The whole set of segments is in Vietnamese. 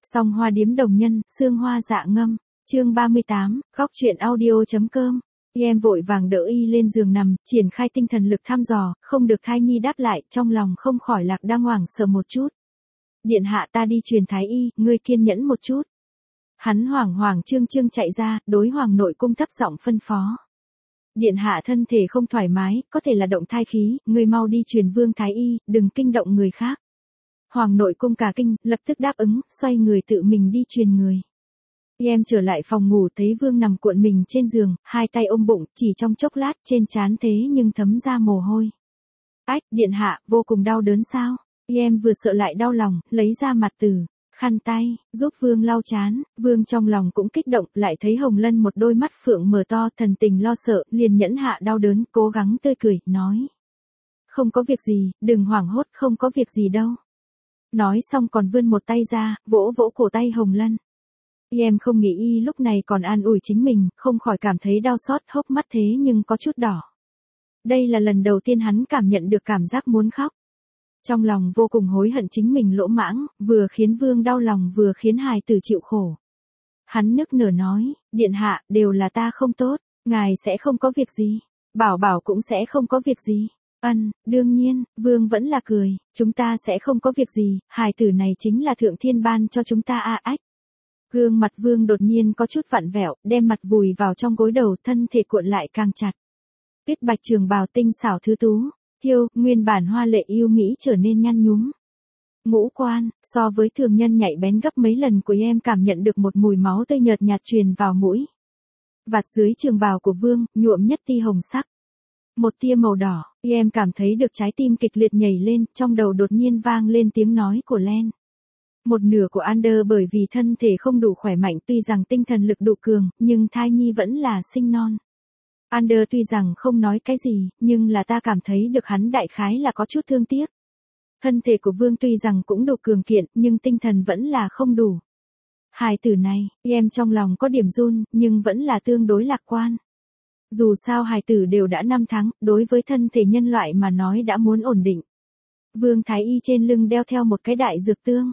Song Hoa Điếm Đồng Nhân, Sương Hoa Dạ Ngâm, chương 38, góc truyện audio.com. Em vội vàng đỡ y lên giường nằm, triển khai tinh thần lực thăm dò, không được thai nhi đáp lại, trong lòng không khỏi lạc đang hoảng sợ một chút. Điện hạ, ta đi truyền thái y, ngươi kiên nhẫn một chút. Hắn hoảng hoảng trương trương chạy ra, đối hoàng nội cung thấp giọng phân phó. Điện hạ thân thể không thoải mái, có thể là động thai khí, ngươi mau đi truyền vương thái y, đừng kinh động người khác. Hoàng nội cung cả kinh, lập tức đáp ứng, xoay người tự mình đi truyền người. Em trở lại phòng ngủ thấy vương nằm cuộn mình trên giường, hai tay ôm bụng, chỉ trong chốc lát trên trán thế nhưng thấm ra mồ hôi. Ách, điện hạ, vô cùng đau đớn sao? Em vừa sợ lại đau lòng, lấy ra mặt từ khăn tay, giúp vương lau trán. Vương trong lòng cũng kích động, lại thấy Hồng Lân một đôi mắt phượng mở to, thần tình lo sợ, liền nhẫn hạ đau đớn, cố gắng tươi cười, nói. Không có việc gì, đừng hoảng hốt, không có việc gì đâu. Nói xong còn vươn một tay ra, vỗ vỗ cổ tay Hồng Lân. Em không nghĩ y lúc này còn an ủi chính mình, không khỏi cảm thấy đau xót, hốc mắt thế nhưng có chút đỏ. Đây là lần đầu tiên hắn cảm nhận được cảm giác muốn khóc. Trong lòng vô cùng hối hận chính mình lỗ mãng, vừa khiến vương đau lòng vừa khiến hài tử chịu khổ. Hắn nức nở nói, điện hạ, đều là ta không tốt, ngài sẽ không có việc gì, bảo bảo cũng sẽ không có việc gì. Đương nhiên, vương vẫn là cười, chúng ta sẽ không có việc gì, hài tử này chính là thượng thiên ban cho chúng ta ách. Gương mặt vương đột nhiên có chút vặn vẹo, đem mặt vùi vào trong gối đầu, thân thể cuộn lại càng chặt. Tuyết bạch trường bào tinh xảo thứ tú, thiêu, nguyên bản hoa lệ yêu mỹ trở nên nhăn nhúm. Ngũ quan, so với thường nhân nhạy bén gấp mấy lần của em cảm nhận được một mùi máu tươi nhợt nhạt truyền vào mũi. Vạt dưới trường bào của vương, nhuộm nhất ti hồng sắc. Một tia màu đỏ, em cảm thấy được trái tim kịch liệt nhảy lên, trong đầu đột nhiên vang lên tiếng nói của Len. Một nửa của Ander bởi vì thân thể không đủ khỏe mạnh tuy rằng tinh thần lực đủ cường, nhưng thai nhi vẫn là sinh non. Ander tuy rằng không nói cái gì, nhưng là ta cảm thấy được hắn đại khái là có chút thương tiếc. Thân thể của vương tuy rằng cũng đủ cường kiện, nhưng tinh thần vẫn là không đủ. Hài tử này, em trong lòng có điểm run, nhưng vẫn là tương đối lạc quan. Dù sao hài tử đều đã 5 tháng, đối với thân thể nhân loại mà nói đã muốn ổn định. Vương thái y trên lưng đeo theo một cái đại dược tương.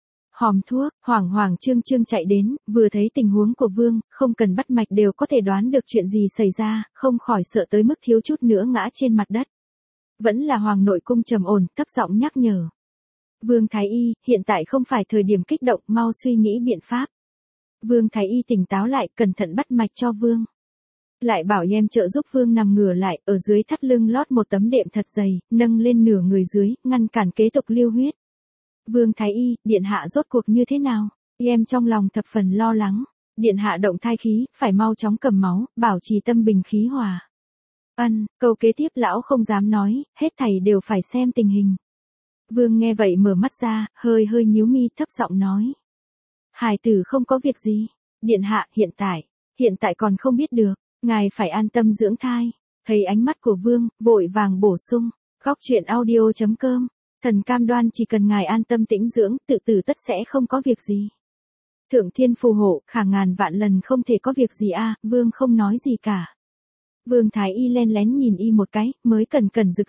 Hòm thuốc, hoảng hoảng trương trương chạy đến, vừa thấy tình huống của vương, không cần bắt mạch đều có thể đoán được chuyện gì xảy ra, không khỏi sợ tới mức thiếu chút nữa ngã trên mặt đất. Vẫn là hoàng nội cung trầm ổn, thấp giọng nhắc nhở. Vương thái y, hiện tại không phải thời điểm kích động, mau suy nghĩ biện pháp. Vương thái y tỉnh táo lại, cẩn thận bắt mạch cho vương. Lại bảo em trợ giúp vương nằm ngửa lại, ở dưới thắt lưng lót một tấm đệm thật dày, nâng lên nửa người dưới, ngăn cản kế tục lưu huyết. Vương thái y, điện hạ rốt cuộc như thế nào? Em trong lòng thập phần lo lắng. Điện hạ động thai khí, phải mau chóng cầm máu, bảo trì tâm bình khí hòa. Câu kế tiếp lão không dám nói, hết thảy đều phải xem tình hình. Vương nghe vậy mở mắt ra, hơi nhíu mi, thấp giọng nói. Hài tử không có việc gì. Điện hạ, hiện tại còn không biết được, ngài phải an tâm dưỡng thai. Thấy ánh mắt của vương, vội vàng bổ sung. Góc truyện audio.com. Thần cam đoan chỉ cần ngài an tâm tĩnh dưỡng, tự tử tất sẽ không có việc gì. Thượng thiên phù hộ, khả ngàn vạn lần không thể có việc gì vương không nói gì cả. Vương thái y len lén nhìn y một cái, mới cẩn rực.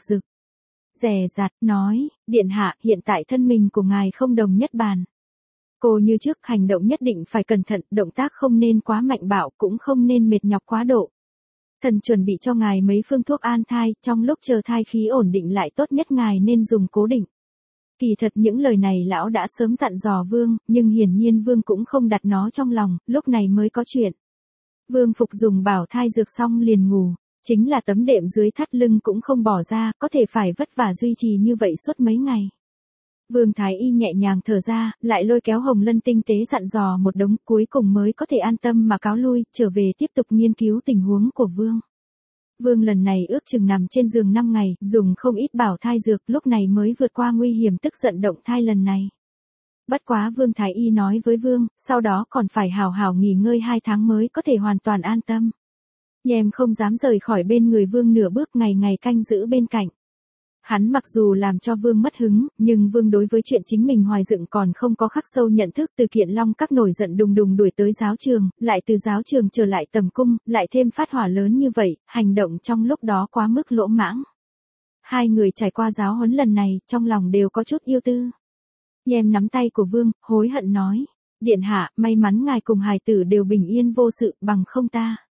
Dè dặt, nói, điện hạ, hiện tại thân mình của ngài không đồng nhất bàn. Cô như trước, hành động nhất định phải cẩn thận, động tác không nên quá mạnh bạo, cũng không nên mệt nhọc quá độ. Thần chuẩn bị cho ngài mấy phương thuốc an thai, trong lúc chờ thai khí ổn định lại tốt nhất ngài nên dùng cố định. Kỳ thật những lời này lão đã sớm dặn dò vương, nhưng hiển nhiên vương cũng không đặt nó trong lòng, lúc này mới có chuyện. Vương phục dùng bảo thai dược xong liền ngủ, chính là tấm đệm dưới thắt lưng cũng không bỏ ra, có thể phải vất vả duy trì như vậy suốt mấy ngày. Vương thái y nhẹ nhàng thở ra, lại lôi kéo Hồng Lân tinh tế dặn dò một đống, cuối cùng mới có thể an tâm mà cáo lui, trở về tiếp tục nghiên cứu tình huống của vương. Vương lần này ước chừng nằm trên giường 5 ngày, dùng không ít bảo thai dược, lúc này mới vượt qua nguy hiểm tức giận động thai lần này. Bất quá vương thái y nói với vương, sau đó còn phải hào hào nghỉ ngơi 2 tháng mới có thể hoàn toàn an tâm. Em không dám rời khỏi bên người vương nửa bước, ngày ngày canh giữ bên cạnh. Hắn mặc dù làm cho vương mất hứng, nhưng vương đối với chuyện chính mình hoài dựng còn không có khắc sâu nhận thức. Từ Kiện Long Các nổi giận đùng đùng đuổi tới giáo trường, lại từ giáo trường trở lại tầm cung, lại thêm phát hỏa lớn như vậy, hành động trong lúc đó quá mức lỗ mãng. Hai người trải qua giáo huấn lần này, trong lòng đều có chút yêu tư. Em nắm tay của vương, hối hận nói. Điện hạ, may mắn ngài cùng hài tử đều bình yên vô sự, bằng không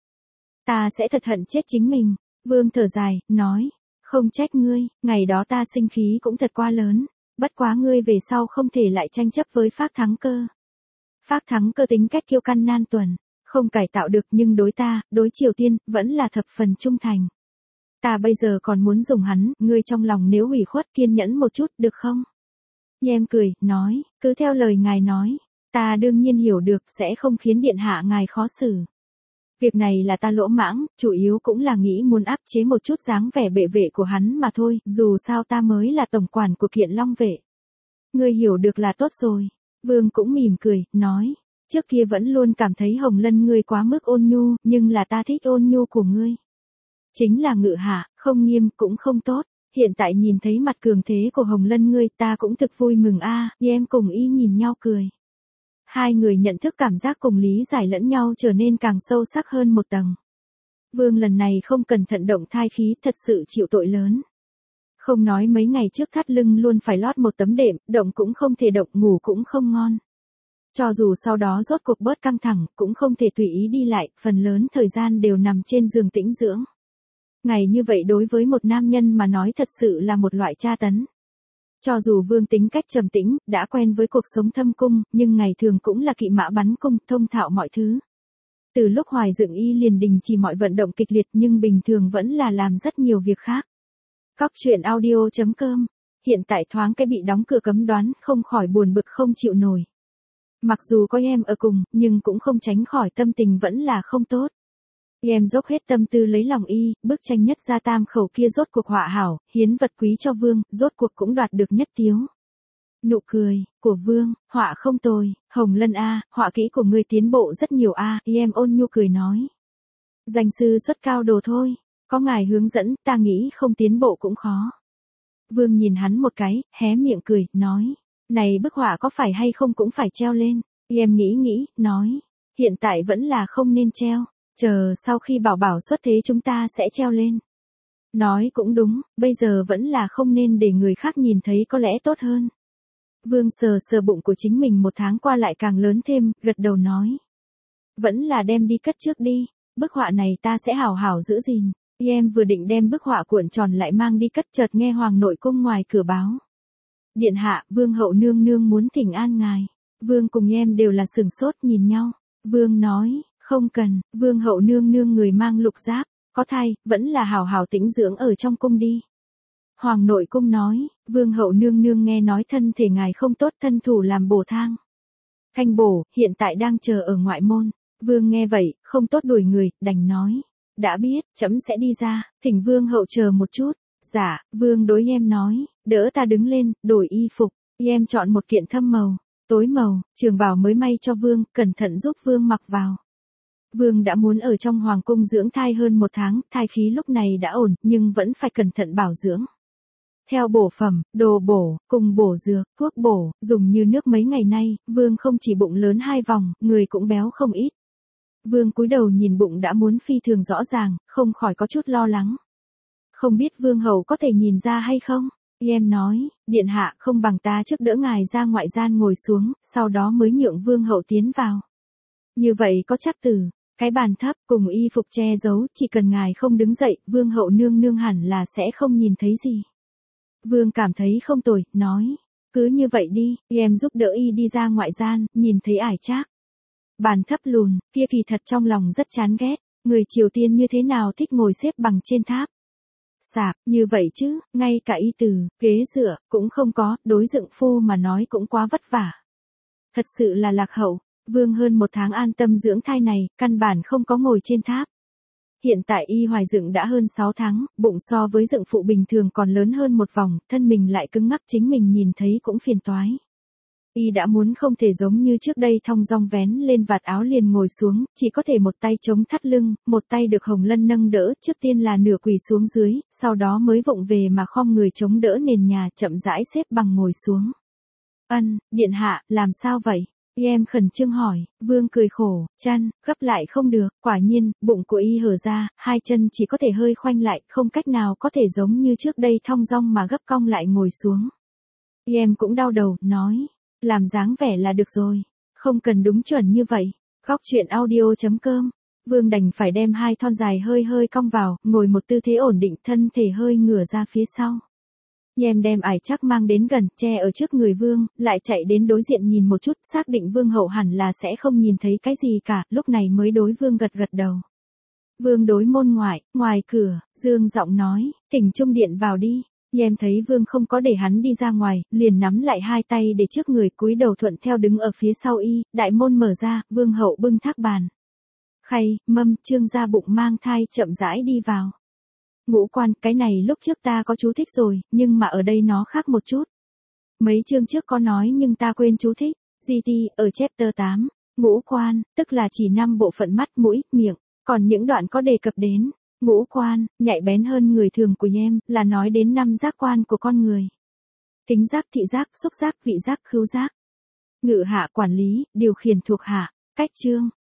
ta sẽ thật hận chết chính mình. Vương thở dài, nói, không trách ngươi, ngày đó ta sinh khí cũng thật quá lớn, bất quá ngươi về sau không thể lại tranh chấp với Phác Thắng Cơ. Phác Thắng Cơ tính cách kiêu căng nan tuần, không cải tạo được nhưng đối Triều Tiên, vẫn là thập phần trung thành. Ta bây giờ còn muốn dùng hắn, ngươi trong lòng nếu ủy khuất kiên nhẫn một chút, được không? Nhem cười, nói, cứ theo lời ngài nói, ta đương nhiên hiểu được sẽ không khiến điện hạ ngài khó xử. Việc này là ta lỗ mãng, chủ yếu cũng là nghĩ muốn áp chế một chút dáng vẻ bệ vệ của hắn mà thôi, dù sao ta mới là tổng quản của Kiện Long vệ. Ngươi hiểu được là tốt rồi. Vương cũng mỉm cười, nói, trước kia vẫn luôn cảm thấy Hồng Lân ngươi quá mức ôn nhu, nhưng là ta thích ôn nhu của ngươi. Chính là ngự hạ, không nghiêm cũng không tốt. Hiện tại nhìn thấy mặt cường thế của Hồng Lân ngươi ta cũng thực vui mừng a. Em cùng y nhìn nhau cười. Hai người nhận thức cảm giác cùng lý giải lẫn nhau trở nên càng sâu sắc hơn một tầng. Vương lần này không cẩn thận động thai khí thật sự chịu tội lớn. Không nói mấy ngày trước thắt lưng luôn phải lót một tấm đệm, động cũng không thể động, ngủ cũng không ngon. Cho dù sau đó rốt cuộc bớt căng thẳng, cũng không thể tùy ý đi lại, phần lớn thời gian đều nằm trên giường tĩnh dưỡng. Ngày như vậy đối với một nam nhân mà nói thật sự là một loại tra tấn. Cho dù Vương tính cách trầm tĩnh, đã quen với cuộc sống thâm cung, nhưng ngày thường cũng là kỵ mã bắn cung, thông thạo mọi thứ. Từ lúc hoài dựng y liền đình chỉ mọi vận động kịch liệt nhưng bình thường vẫn là làm rất nhiều việc khác. Cóc truyện audio.com. Hiện tại thoáng cái bị đóng cửa cấm đoán, không khỏi buồn bực không chịu nổi. Mặc dù có em ở cùng, nhưng cũng không tránh khỏi tâm tình vẫn là không tốt. Em dốc hết tâm tư lấy lòng y, bức tranh nhất gia tam khẩu kia rốt cuộc họa hảo, hiến vật quý cho Vương, rốt cuộc cũng đoạt được nhất tiếu. Nụ cười của Vương, họa không tồi, Hồng Lân a, họa kỹ của ngươi tiến bộ rất nhiều a. Em ôn nhu cười nói. Danh sư xuất cao đồ thôi, có ngài hướng dẫn, ta nghĩ không tiến bộ cũng khó. Vương nhìn hắn một cái, hé miệng cười, nói, này bức họa có phải hay không cũng phải treo lên. Em nghĩ, nói, hiện tại vẫn là không nên treo. Chờ sau khi bảo bảo xuất thế chúng ta sẽ treo lên. Nói cũng đúng, bây giờ vẫn là không nên để người khác nhìn thấy có lẽ tốt hơn. Vương sờ bụng của chính mình một tháng qua lại càng lớn thêm, gật đầu nói. Vẫn là đem đi cất trước đi, bức họa này ta sẽ hảo hảo giữ gìn. Em vừa định đem bức họa cuộn tròn lại mang đi cất chợt nghe Hoàng nội cung ngoài cửa báo. Điện hạ, Vương hậu nương nương muốn thỉnh an ngài. Vương cùng em đều là sửng sốt nhìn nhau. Vương nói. Không cần, Vương hậu nương nương người mang lục giáp, có thai, vẫn là hảo hảo tĩnh dưỡng ở trong cung đi. Hoàng nội cung nói, Vương hậu nương nương nghe nói thân thể ngài không tốt, thân thủ làm bổ thang. Canh bổ, hiện tại đang chờ ở ngoại môn. Vương nghe vậy, không tốt đuổi người, đành nói. Đã biết, trẫm sẽ đi ra, thỉnh Vương hậu chờ một chút. Dạ, Vương đối em nói, đỡ ta đứng lên, đổi y phục. Em chọn một kiện thâm màu, tối màu, trường bào mới may cho Vương, cẩn thận giúp Vương mặc vào. Vương đã muốn ở trong hoàng cung dưỡng thai hơn một tháng, thai khí lúc này đã ổn, nhưng vẫn phải cẩn thận bảo dưỡng. Theo bổ phẩm, đồ bổ, cùng bổ dược, thuốc bổ, dùng như nước mấy ngày nay, Vương không chỉ bụng lớn 2 vòng, người cũng béo không ít. Vương cúi đầu nhìn bụng đã muốn phi thường rõ ràng, không khỏi có chút lo lắng. Không biết Vương hậu có thể nhìn ra hay không? Em nói, điện hạ không bằng ta trước đỡ ngài ra ngoại gian ngồi xuống, sau đó mới nhượng Vương hậu tiến vào. Như vậy có chắc từ. Cái bàn thấp cùng y phục che giấu, chỉ cần ngài không đứng dậy, Vương hậu nương nương hẳn là sẽ không nhìn thấy gì. Vương cảm thấy không tồi, nói, cứ như vậy đi, em giúp đỡ y đi ra ngoại gian, nhìn thấy ải trác. Bàn thấp lùn, kia kỳ thật trong lòng rất chán ghét, người Triều Tiên như thế nào thích ngồi xếp bằng trên tháp. Sạp, như vậy chứ, ngay cả y từ, ghế dựa, cũng không có, đối dựng phu mà nói cũng quá vất vả. Thật sự là lạc hậu. Vương hơn một tháng an tâm dưỡng thai này, căn bản không có ngồi trên tháp. Hiện tại y hoài dựng đã hơn 6 tháng, bụng so với dựng phụ bình thường còn lớn hơn một vòng, thân mình lại cứng ngắc chính mình nhìn thấy cũng phiền toái. Y đã muốn không thể giống như trước đây thong dong vén lên vạt áo liền ngồi xuống, chỉ có thể một tay chống thắt lưng, một tay được Hồng Lân nâng đỡ, trước tiên là nửa quỳ xuống dưới, sau đó mới vụng về mà khom người chống đỡ nền nhà chậm rãi xếp bằng ngồi xuống. Điện hạ, làm sao vậy? Em khẩn trương hỏi, Vương cười khổ, chăn, gấp lại không được, quả nhiên, bụng của y hở ra, 2 chân chỉ có thể hơi khoanh lại, không cách nào có thể giống như trước đây thong dong mà gấp cong lại ngồi xuống. Em cũng đau đầu, nói, làm dáng vẻ là được rồi, Không cần đúng chuẩn như vậy. Góc chuyện audio.com. Vương đành phải đem hai thon dài hơi hơi cong vào, ngồi một tư thế ổn định, thân thể hơi ngửa ra phía sau. Em đem ải chắc mang đến gần, che ở trước người Vương, lại chạy đến đối diện nhìn một chút, xác định Vương hậu hẳn là sẽ không nhìn thấy cái gì cả, lúc này mới đối Vương gật gật đầu. Vương đối môn ngoại, ngoài cửa, Dương giọng nói, thỉnh Trung Điện vào đi. Em thấy Vương không có để hắn đi ra ngoài, liền nắm lại hai tay để trước người, cúi đầu thuận theo đứng ở phía sau y, đại môn mở ra, Vương hậu bưng thác bàn. Khay, mâm, Trương gia bụng mang thai chậm rãi đi vào. Ngũ quan, cái này lúc trước ta có chú thích rồi, nhưng mà ở đây nó khác một chút. Mấy chương trước có nói nhưng ta quên chú thích. GT, ở chapter 8, ngũ quan, tức là chỉ 5 bộ phận mắt, mũi, miệng, còn những đoạn có đề cập đến. Ngũ quan, nhạy bén hơn người thường của em, là nói đến 5 giác quan của con người. Tính giác, thị giác, xúc giác, vị giác, khứu giác. Ngự hạ quản lý, điều khiển thuộc hạ. Cách chương,